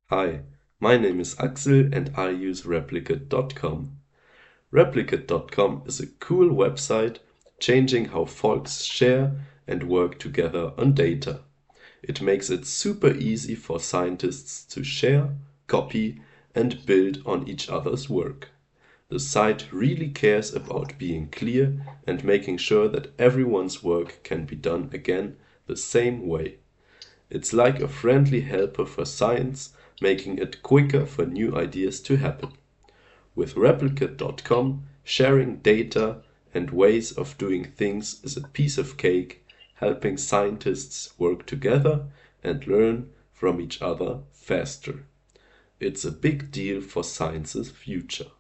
Hi, my name is Axel and I use Replicate.com. Replicate.com is a cool website changing how folks share and work together on data. It makes it super easy for scientists to share, copy, and build on each other's work. The site really cares about being clear and making sure that everyone's work can be done again the same way. It's like a friendly helper for science, making it quicker for new ideas to happen. With Replicate.com, sharing data and ways of doing things is a piece of cake, helping scientists work together and learn from each other faster. It's a big deal for science's future.